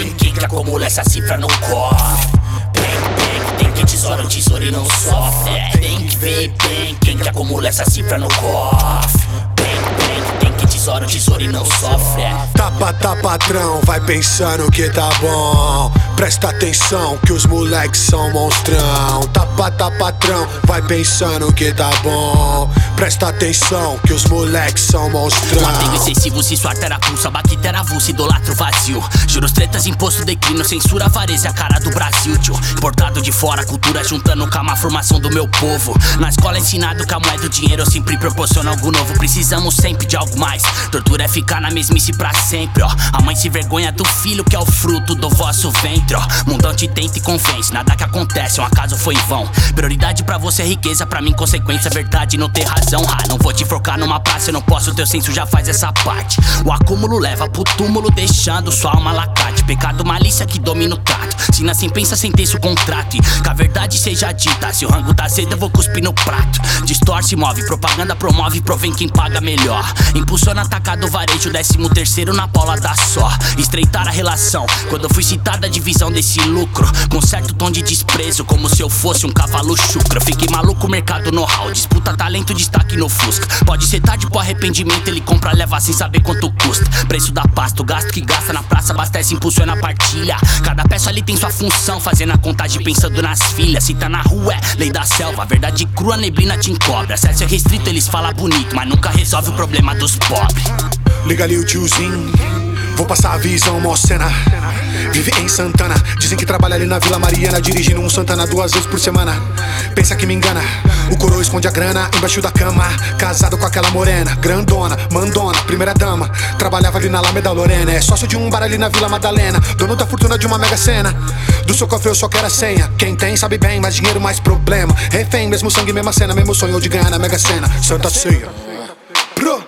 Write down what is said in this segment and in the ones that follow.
bem, quem que acumula essa cifra não corre. Bem, tem que tesoura, o tesouro e não sofre. Tem que ver bem, quem que acumula essa cifra não corre. Bem, tem que tesoura, o tesouro e não sofre. Tá patrão, vai pensando que tá bom. Presta atenção que os moleques são monstrão. Tá patrão, vai pensando que tá bom. Presta atenção que os moleques são monstrão. Mantenho excessivo, se sua terra pulsa, baquetera avulsa, idolatro vazio. Juros, tretas, imposto, declínio, censura, avareza, a cara do Brasil, tio. Importado de fora, cultura juntando com a formação do meu povo. Na escola ensinado que a moeda do dinheiro sempre proporciona algo novo. Precisamos sempre de algo mais. Tortura é ficar na mesmice pra sempre, ó. A mãe se vergonha do filho que é o fruto do vosso ventre, ó. Mundão te tenta e convence, nada que acontece, um acaso foi em vão. Prioridade pra você é riqueza, pra mim consequência, verdade não ter razão. Não vou te focar numa praça, eu não posso, teu senso já faz essa parte. O acúmulo leva pro túmulo, deixando sua alma lacate. Pecado, malícia que domina o trato. Se assim pensa, sentença o contrato. E que a verdade seja dita, se o rango tá cedo eu vou cuspir no prato. Distorce, move, propaganda promove, provém quem paga melhor. Impulsiona atacado varejo, 13º na bola da só. Estreitar a relação, quando eu fui citada a divisão desse lucro. Com certo tom de desprezo, como se eu fosse um cavalo chucro. Eu fiquei maluco, mercado know-how, disputa talento, destaque no Fusca. Pode ser tarde pro arrependimento, ele compra, leva sem saber quanto custa. Preço da pasta, o gasto que gasta na praça, abastece, impulsiona a partilha. Cada peça ali tem sua função, fazendo a contagem pensando nas filhas. Se tá na rua é lei da selva, verdade crua, neblina te encobre. Acesso é restrito, eles falam bonito, mas nunca resolve o problema dos pobres. Liga ali o tiozinho, vou passar a visão, mó cena. Vive em Santana, dizem que trabalha ali na Vila Mariana, dirigindo um Santana 2 vezes por semana. Pensa que me engana, o coroa esconde a grana embaixo da cama. Casado com aquela morena, grandona, mandona, primeira dama. Trabalhava ali na Alameda Lorena, é sócio de um bar ali na Vila Madalena. Dono da fortuna de uma mega cena, do seu cofre eu só quero a senha. Quem tem sabe bem, mais dinheiro, mais problema. Refém, mesmo sangue, mesma cena, mesmo sonho de ganhar na mega cena. Santa Ceia Pro.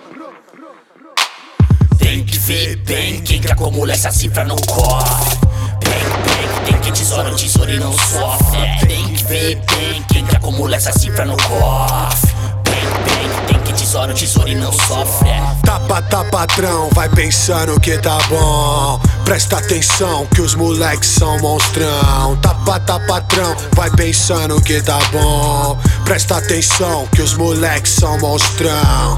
Tem que ver bem, quem que acumula essa cifra não corre. Bem, tem que tesoura, o tesouro e não sofre. Tem que ver bem, quem que acumula essa cifra não corre. Bem, tem que tesoura, o tesouro e não sofre. Tá patrão, vai pensando que tá bom. Presta atenção que os moleques são monstrão. Tá patrão, vai pensando que tá bom. Presta atenção que os moleques são monstrão.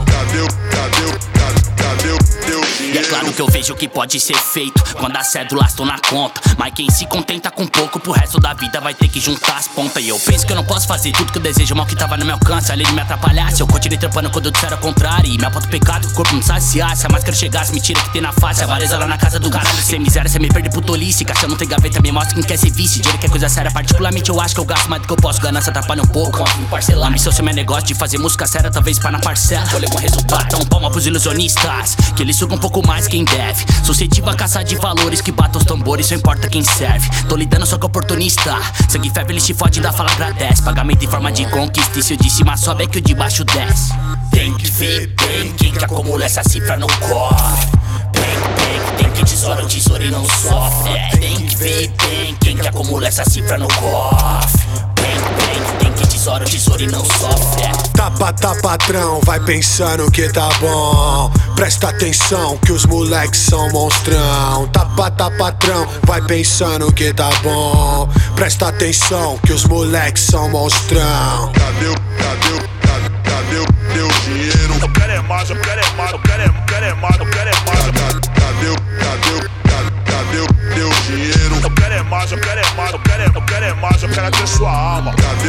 E é claro que eu vejo o que pode ser feito quando as cédulas estão na conta. Mas quem se contenta com pouco pro resto da vida vai ter que juntar as pontas. E eu penso que eu não posso fazer tudo que eu desejo, mal que tava no meu alcance, além de me atrapalhar. Se eu continuei trampando quando eu disser ao contrário, e me aponta o pecado que o corpo não saciar. Se a máscara chegasse, mentira que tem na face, a avareza lá na casa do caralho. Sem miséria, cê me perde pro tolice. Caixa não tem gaveta, me mostra quem quer ser vice. Dinheiro que é coisa séria, particularmente eu acho que eu gasto mais do que eu posso. Ganância atrapalha um pouco, a missão se meu negócio de fazer música séria, talvez pá na parcela. Vou levar um resultado, então palma pros ilusionistas, que eles sugam um pouco mais quem deve. Suscetível a caçar de valores que batam os tambores, só importa quem serve. Tô lidando só com oportunista, sangue ferve, eles te fodem, ainda fala agradece. Pagamento em forma de conquista, e se o de cima sobe é que o de baixo desce. Tem que ver bem, quem que acumula essa cifra não corre. Bem, tem que tesoura, o tesouro e não sofre. Tem que ver bem, quem que acumula essa cifra não corre. Bem, tem que tesoura, o tesouro e não sofre. Tá patrão, vai pensando que tá bom. Presta atenção que os moleques são monstrão. Tá patrão, vai pensando que tá bom. Presta atenção que os moleques são monstrão. Cadê o dinheiro? Eu quero é mais, eu quero é mais, eu quero é mais, eu quero é mais. Cadê o dinheiro? Eu quero é mais, eu quero é mais, eu quero é mais, eu quero ter sua alma. Cadê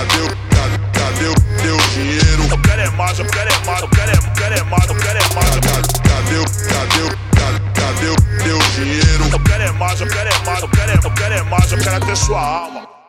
o dinheiro? Eu quero é mais, eu quero é mais, eu quero é mais, eu quero é mais. Cadê o dinheiro? Eu quero é mais, eu quero é mais, eu quero é mais, eu quero ter sua alma.